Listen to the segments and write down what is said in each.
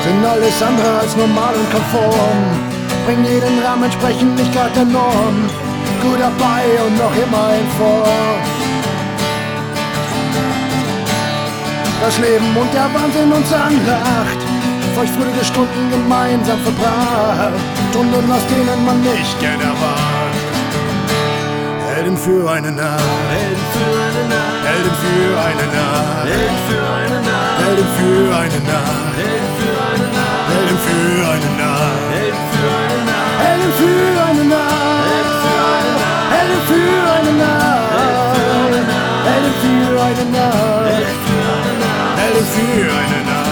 Bin alles andere als normal und konform, bring jeden Rahmen entsprechend nicht grad der Norm. Gut dabei und noch immer in Form. Das Leben und der Wahnsinn uns anlacht, feuchtfröhliche Stunden gemeinsam verbracht, Stunden, aus denen man nicht gerne erwacht. Helden für eine Nacht, Helden für eine Nacht, Helden für eine Nacht, Helden für eine Nacht, Helden für eine Nacht, Helden für eine Nacht, Helden für eine Nacht, Helden für eine Nacht, Helden für eine Nacht, Helden für eine Nacht, Helden für eine Nacht, Helden für eine Nacht.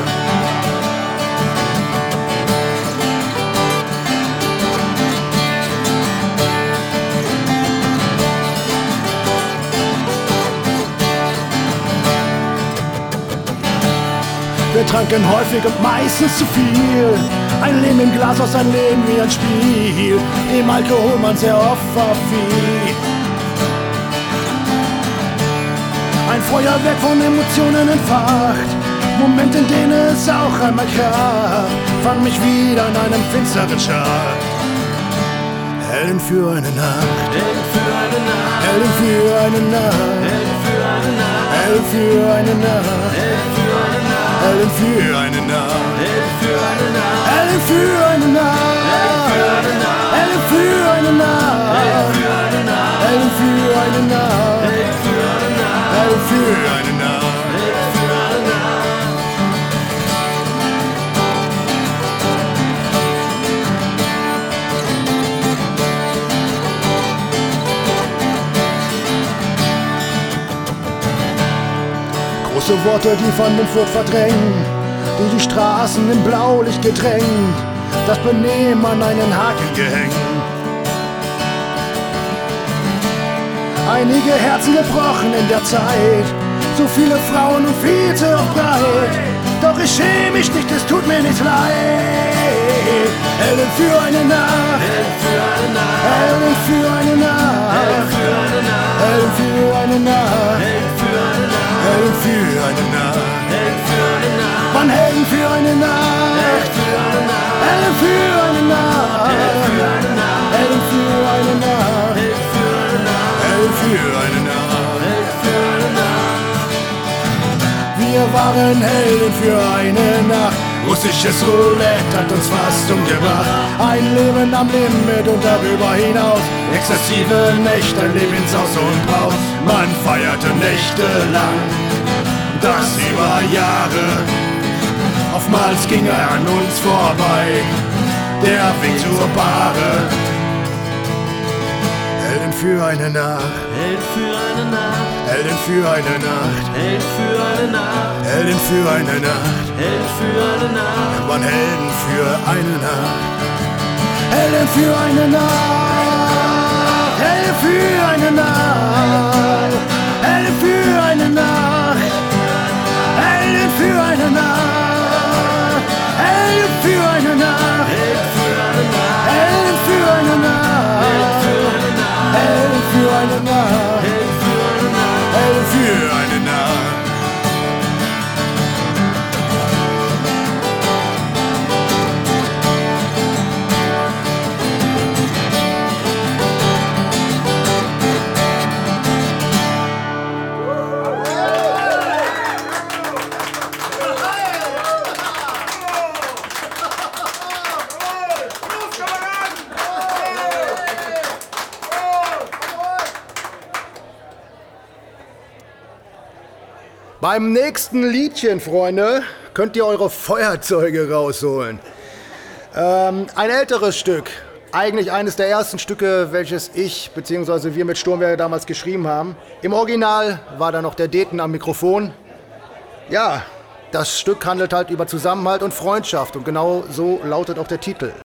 Wir tranken häufig und meistens zu viel. Ein Leben im Glas aus ein Leben wie ein Spiel, dem Alkohol man sehr oft verfiel. Ein Feuerwerk von Emotionen entfacht, Momente, in denen es auch einmal kracht, fand mich wieder in einem finsteren Schacht. Helden für eine Nacht, Helden für eine Nacht, Helden für eine Nacht, Helden für eine Nacht, Helden für eine Nacht, Helden für eine Nacht, Helden für eine Nacht, Helden für eine Nacht, Helden für eine Nacht, Helden für eine Nacht, Helden für eine Nacht, Helden für eine Helden für eine Nacht, Nacht. Helden für eine Nacht. Große Worte, die Vernunft verdrängen, die Straßen in Blaulicht gedrängt, das Benehmen an einen Haken gehängt. Einige Herzen gebrochen in der Zeit, so viele Frauen und viel zu oft breit. Doch ich schäme mich nicht, es tut mir nicht leid. Helden für eine Nacht, Helden für eine Nacht, Helden für eine Nacht, Helden für eine Nacht, Helden für eine Nacht, Helden für eine Nacht, Helden für eine Nacht. Helden für eine Nacht, Mann, Helden für eine Nacht, Helden für eine Nacht, Helden für eine Nacht, Helden für eine Nacht, Helden für eine Nacht, Helden für eine Nacht, Helden für eine Nacht. Helden für eine Nacht. Wir waren Helden für eine Nacht. Russisches Roulette hat uns fast umgebracht. Ein Leben am Limit und darüber hinaus. Exzessive Nächte, ein Leben ins Haus und Braus. Man feierte nächtelang, das über Jahre. Oftmals ging er an uns vorbei, der Weg zur Bahre. Helden für eine Nacht, Helden für eine Nacht, Helden für eine Nacht, Helden für eine Nacht, Helden für eine Nacht. Helden für eine Nacht, Man Helden für eine Nacht, Helden für eine Nacht, Helden für eine Nacht, Helden für eine Nacht, Helden für eine Nacht, Helden für eine Nacht, Helden für eine Nacht, Helden für eine Nacht, Helden für eine Nacht, Helden für eine Nacht, Helden für Helden für eine Nacht. eine Nacht. Beim nächsten Liedchen, Freunde, könnt ihr eure Feuerzeuge rausholen. Ein älteres Stück, eigentlich eines der ersten Stücke, welches ich bzw. wir mit Sturmwehr damals geschrieben haben. Im Original war da noch der Deten am Mikrofon. Ja, das Stück handelt halt über Zusammenhalt und Freundschaft und genau so lautet auch der Titel.